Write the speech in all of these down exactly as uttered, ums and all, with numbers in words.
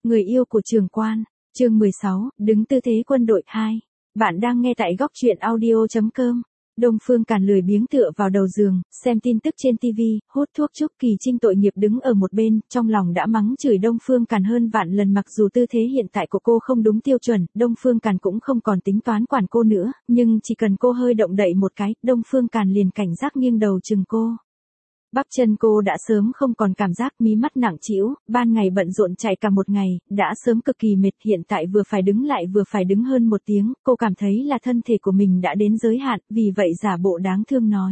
Người yêu của Trường Quan, chương mười sáu, đứng tư thế quân đội hai. Bạn đang nghe tại góc truyện audio chấm com. Đông Phương Càn lười biếng tựa vào đầu giường, xem tin tức trên ti vi, hút thuốc. Trúc Kỳ Trinh tội nghiệp đứng ở một bên, trong lòng đã mắng chửi Đông Phương Càn hơn vạn lần. Mặc dù tư thế hiện tại của cô không đúng tiêu chuẩn, Đông Phương Càn cũng không còn tính toán quản cô nữa, nhưng chỉ cần cô hơi động đậy một cái, Đông Phương Càn liền cảnh giác nghiêng đầu chừng cô. Bắp chân cô đã sớm không còn cảm giác, mí mắt nặng trĩu, ban ngày bận rộn chạy cả một ngày, đã sớm cực kỳ mệt, hiện tại vừa phải đứng lại vừa phải đứng hơn một tiếng, cô cảm thấy là thân thể của mình đã đến giới hạn, vì vậy giả bộ đáng thương nói.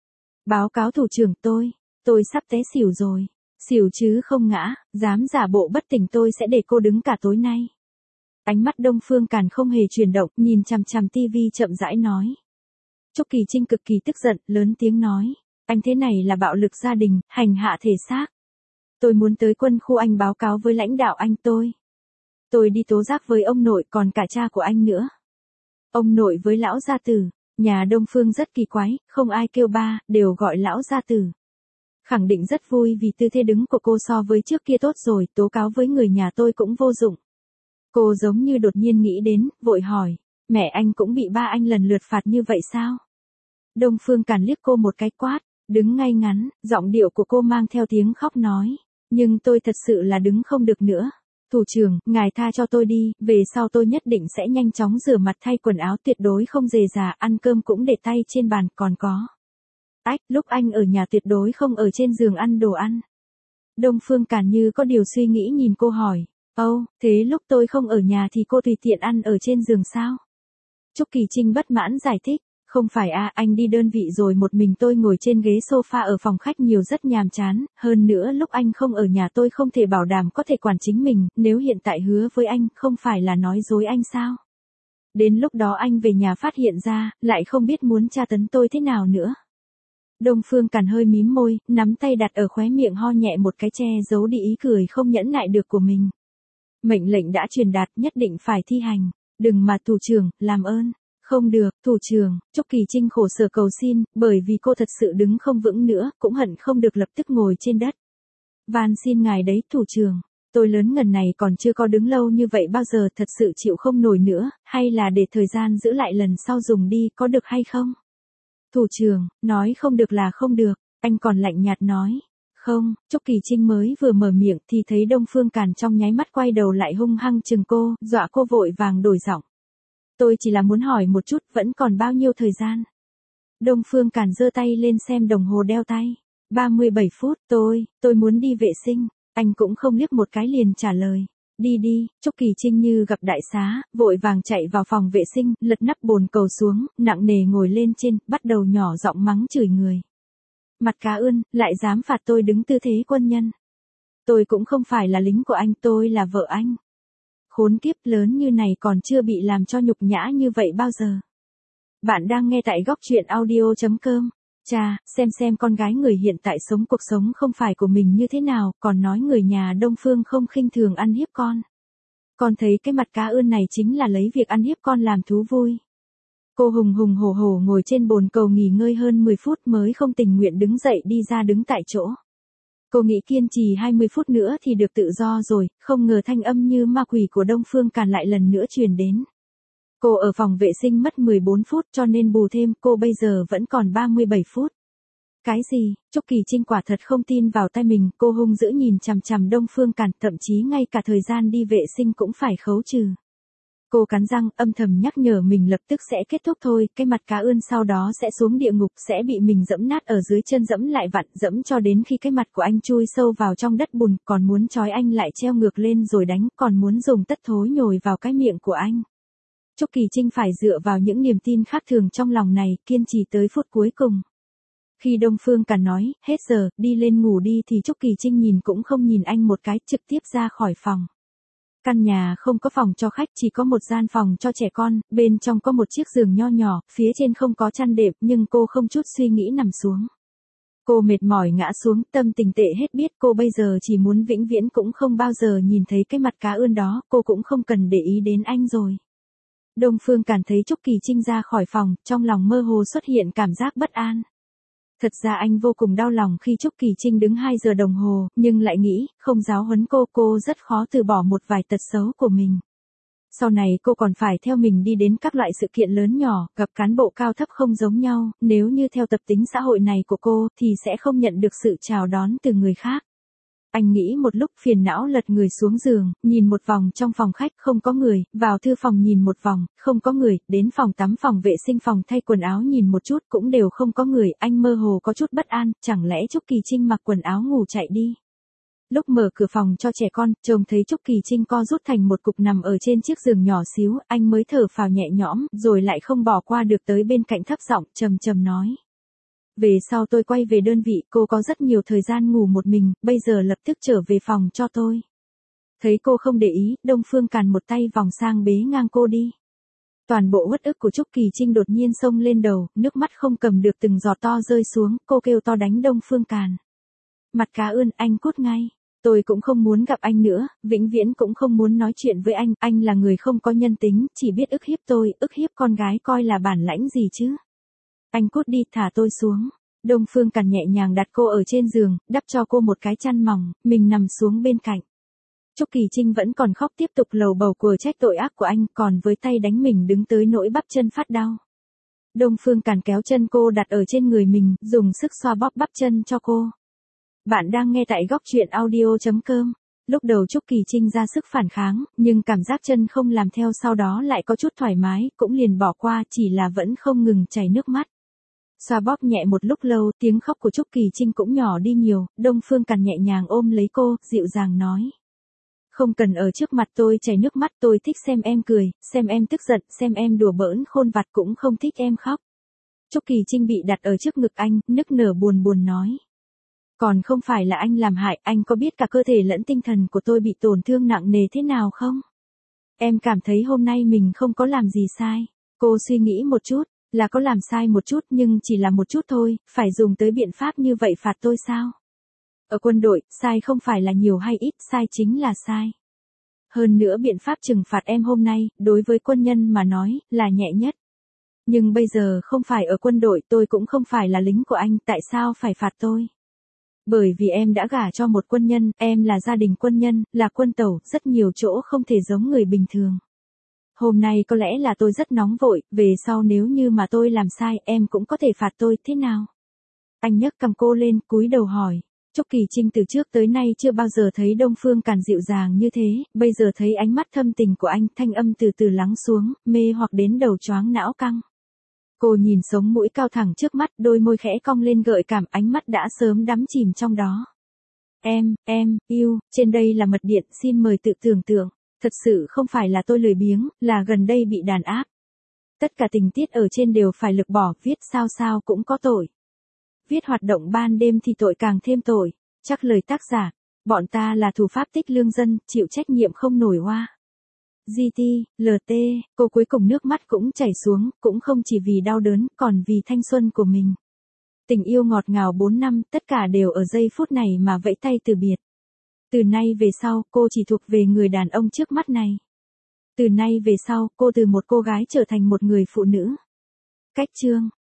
Báo cáo thủ trưởng, tôi, tôi sắp té xỉu rồi. Xỉu chứ không ngã, dám giả bộ bất tỉnh tôi sẽ để cô đứng cả tối nay. Ánh mắt Đông Phương Càn không hề chuyển động, nhìn chằm chằm ti vi chậm rãi nói. Trúc Kỳ Trinh cực kỳ tức giận, lớn tiếng nói. Anh thế này là bạo lực gia đình, hành hạ thể xác. Tôi muốn tới quân khu anh báo cáo với lãnh đạo anh tôi. Tôi đi tố giác với ông nội còn cả cha của anh nữa. Ông nội với lão gia tử, nhà Đông Phương rất kỳ quái, không ai kêu ba, đều gọi lão gia tử. Khẳng định rất vui vì tư thế đứng của cô so với trước kia tốt rồi, tố cáo với người nhà tôi cũng vô dụng. Cô giống như đột nhiên nghĩ đến, vội hỏi, mẹ anh cũng bị ba anh lần lượt phạt như vậy sao? Đông Phương Càn liếc cô một cái quát. Đứng ngay ngắn, giọng điệu của cô mang theo tiếng khóc nói. Nhưng tôi thật sự là đứng không được nữa. Thủ trưởng, ngài tha cho tôi đi, về sau tôi nhất định sẽ nhanh chóng rửa mặt thay quần áo, tuyệt đối không rề rà, ăn cơm cũng để tay trên bàn, còn có. Ách, lúc anh ở nhà tuyệt đối không ở trên giường ăn đồ ăn. Đông Phương Càn như có điều suy nghĩ nhìn cô hỏi. Âu, oh, thế lúc tôi không ở nhà thì cô tùy tiện ăn ở trên giường sao? Trúc Kỳ Trinh bất mãn giải thích. Không phải à, anh đi đơn vị rồi một mình tôi ngồi trên ghế sofa ở phòng khách nhiều rất nhàm chán, hơn nữa lúc anh không ở nhà tôi không thể bảo đảm có thể quản chính mình, nếu hiện tại hứa với anh, không phải là nói dối anh sao? Đến lúc đó anh về nhà phát hiện ra, lại không biết muốn tra tấn tôi thế nào nữa. Đông Phương Càn hơi mím môi, nắm tay đặt ở khóe miệng ho nhẹ một cái che giấu đi ý cười không nhẫn nại được của mình. Mệnh lệnh đã truyền đạt, nhất định phải thi hành, đừng mà thủ trưởng, làm ơn. Không được, thủ trưởng, Trúc Kỳ Trinh khổ sở cầu xin, bởi vì cô thật sự đứng không vững nữa, cũng hận không được lập tức ngồi trên đất. Van xin ngài đấy, thủ trưởng, tôi lớn ngần này còn chưa có đứng lâu như vậy bao giờ, thật sự chịu không nổi nữa, hay là để thời gian giữ lại lần sau dùng đi, có được hay không? Thủ trưởng, nói không được là không được, anh còn lạnh nhạt nói. Không, Trúc Kỳ Trinh mới vừa mở miệng thì thấy Đông Phương Càn trong nháy mắt quay đầu lại hung hăng chừng cô, dọa cô vội vàng đổi giọng. Tôi chỉ là muốn hỏi một chút, vẫn còn bao nhiêu thời gian? Đông Phương Càn giơ tay lên xem đồng hồ đeo tay. ba mươi bảy phút, tôi, tôi muốn đi vệ sinh. Anh cũng không liếc một cái liền trả lời. Đi đi, Trúc Kỳ Trinh như gặp đại xá, vội vàng chạy vào phòng vệ sinh, lật nắp bồn cầu xuống, nặng nề ngồi lên trên, bắt đầu nhỏ giọng mắng chửi người. Mặt cá ươn, lại dám phạt tôi đứng tư thế quân nhân. Tôi cũng không phải là lính của anh, tôi là vợ anh. Khốn kiếp, lớn như này còn chưa bị làm cho nhục nhã như vậy bao giờ. Bạn đang nghe tại góc truyện audio chấm com. Chà, xem xem con gái người hiện tại sống cuộc sống không phải của mình như thế nào, còn nói người nhà Đông Phương không khinh thường ăn hiếp con. Con thấy cái mặt cá ươn này chính là lấy việc ăn hiếp con làm thú vui. Cô hùng hùng hổ hổ ngồi trên bồn cầu nghỉ ngơi hơn mười phút mới không tình nguyện đứng dậy đi ra đứng tại chỗ. Cô nghĩ kiên trì hai mươi phút nữa thì được tự do rồi, không ngờ thanh âm như ma quỷ của Đông Phương Càn lại lần nữa truyền đến. Cô ở phòng vệ sinh mất mười bốn phút cho nên bù thêm cô bây giờ vẫn còn ba mươi bảy phút. Cái gì? Trúc Kỳ Trinh quả thật không tin vào tay mình, cô hung dữ nhìn chằm chằm Đông Phương Càn, thậm chí ngay cả thời gian đi vệ sinh cũng phải khấu trừ. Cô cắn răng, âm thầm nhắc nhở mình lập tức sẽ kết thúc thôi, cái mặt cá ươn sau đó sẽ xuống địa ngục, sẽ bị mình dẫm nát ở dưới chân, dẫm lại vặn, dẫm cho đến khi cái mặt của anh chui sâu vào trong đất bùn, còn muốn trói anh lại treo ngược lên rồi đánh, còn muốn dùng tất thối nhồi vào cái miệng của anh. Trúc Kỳ Trinh phải dựa vào những niềm tin khác thường trong lòng này, kiên trì tới phút cuối cùng. Khi Đông Phương Càn nói, hết giờ, đi lên ngủ đi thì Trúc Kỳ Trinh nhìn cũng không nhìn anh một cái, trực tiếp ra khỏi phòng. Căn nhà không có phòng cho khách, chỉ có một gian phòng cho trẻ con, bên trong có một chiếc giường nho nhỏ, phía trên không có chăn đệm, nhưng cô không chút suy nghĩ nằm xuống. Cô mệt mỏi ngã xuống, tâm tình tệ hết biết, cô bây giờ chỉ muốn vĩnh viễn cũng không bao giờ nhìn thấy cái mặt cá ươn đó, cô cũng không cần để ý đến anh rồi. Đông Phương Càn thấy Trúc Kỳ Trinh ra khỏi phòng, trong lòng mơ hồ xuất hiện cảm giác bất an. Thật ra anh vô cùng đau lòng khi Trúc Kỳ Trinh đứng hai giờ đồng hồ, nhưng lại nghĩ, không giáo huấn cô, cô rất khó từ bỏ một vài tật xấu của mình. Sau này cô còn phải theo mình đi đến các loại sự kiện lớn nhỏ, gặp cán bộ cao thấp không giống nhau, nếu như theo tập tính xã hội này của cô, thì sẽ không nhận được sự chào đón từ người khác. Anh nghĩ một lúc phiền não lật người xuống giường, nhìn một vòng trong phòng khách không có người, vào thư phòng nhìn một vòng, không có người, đến phòng tắm phòng vệ sinh phòng thay quần áo nhìn một chút cũng đều không có người, anh mơ hồ có chút bất an, chẳng lẽ Trúc Kỳ Trinh mặc quần áo ngủ chạy đi. Lúc mở cửa phòng cho trẻ con, trông thấy Trúc Kỳ Trinh co rút thành một cục nằm ở trên chiếc giường nhỏ xíu, anh mới thở phào nhẹ nhõm, rồi lại không bỏ qua được tới bên cạnh thấp giọng, trầm trầm nói. Về sau tôi quay về đơn vị, cô có rất nhiều thời gian ngủ một mình, bây giờ lập tức trở về phòng cho tôi. Thấy cô không để ý, Đông Phương Càn một tay vòng sang bế ngang cô đi. Toàn bộ uất ức của Trúc Kỳ Trinh đột nhiên xông lên đầu, nước mắt không cầm được từng giọt to rơi xuống, cô kêu to đánh Đông Phương Càn. Mặt cá ươn, anh cút ngay. Tôi cũng không muốn gặp anh nữa, vĩnh viễn cũng không muốn nói chuyện với anh, anh là người không có nhân tính, chỉ biết ức hiếp tôi, ức hiếp con gái coi là bản lãnh gì chứ. Anh cút đi, thả tôi xuống. Đông Phương Càn nhẹ nhàng đặt cô ở trên giường, đắp cho cô một cái chăn mỏng, mình nằm xuống bên cạnh. Trúc Kỳ Trinh vẫn còn khóc tiếp tục lầu bầu của trách tội ác của anh, còn với tay đánh mình đứng tới nỗi bắp chân phát đau. Đông Phương Càn kéo chân cô đặt ở trên người mình, dùng sức xoa bóp bắp chân cho cô. Bạn đang nghe tại góc truyện audio chấm com. Lúc đầu Trúc Kỳ Trinh ra sức phản kháng, nhưng cảm giác chân không làm theo sau đó lại có chút thoải mái, cũng liền bỏ qua, chỉ là vẫn không ngừng chảy nước mắt. Xoa bóp nhẹ một lúc lâu, tiếng khóc của Trúc Kỳ Trinh cũng nhỏ đi nhiều, Đông Phương Càn nhẹ nhàng ôm lấy cô, dịu dàng nói. Không cần ở trước mặt tôi chảy nước mắt, tôi thích xem em cười, xem em tức giận, xem em đùa bỡn khôn vặt, cũng không thích em khóc. Trúc Kỳ Trinh bị đặt ở trước ngực anh, nức nở buồn buồn nói. Còn không phải là anh làm hại, anh có biết cả cơ thể lẫn tinh thần của tôi bị tổn thương nặng nề thế nào không? Em cảm thấy hôm nay mình không có làm gì sai. Cô suy nghĩ một chút, là có làm sai một chút nhưng chỉ là một chút thôi, phải dùng tới biện pháp như vậy phạt tôi sao? Ở quân đội, sai không phải là nhiều hay ít, sai chính là sai. Hơn nữa biện pháp trừng phạt em hôm nay, đối với quân nhân mà nói, là nhẹ nhất. Nhưng bây giờ không phải ở quân đội, tôi cũng không phải là lính của anh, tại sao phải phạt tôi? Bởi vì em đã gả cho một quân nhân, em là gia đình quân nhân, là quân tẩu, rất nhiều chỗ không thể giống người bình thường. Hôm nay có lẽ là tôi rất nóng vội, về sau nếu như mà tôi làm sai, em cũng có thể phạt tôi, thế nào? Anh nhấc cầm cô lên, cúi đầu hỏi. Trúc Kỳ Trinh từ trước tới nay chưa bao giờ thấy Đông Phương Càn dịu dàng như thế, bây giờ thấy ánh mắt thâm tình của anh, thanh âm từ từ lắng xuống, mê hoặc đến đầu choáng não căng. Cô nhìn sống mũi cao thẳng trước mắt, đôi môi khẽ cong lên gợi cảm, ánh mắt đã sớm đắm chìm trong đó. Em, em, yêu, trên đây là mật điện, xin mời tự tưởng tượng. Thật sự không phải là tôi lười biếng, là gần đây bị đàn áp. Tất cả tình tiết ở trên đều phải lược bỏ, viết sao sao cũng có tội. Viết hoạt động ban đêm thì tội càng thêm tội. Chắc lời tác giả, bọn ta là thủ pháp tích lương dân, chịu trách nhiệm không nổi hoa. giê tê, lờ tê, cô cuối cùng nước mắt cũng chảy xuống, cũng không chỉ vì đau đớn, còn vì thanh xuân của mình. Tình yêu ngọt ngào bốn năm, tất cả đều ở giây phút này mà vẫy tay từ biệt. Từ nay về sau, cô chỉ thuộc về người đàn ông trước mắt này. Từ nay về sau, cô từ một cô gái trở thành một người phụ nữ. Cách chương.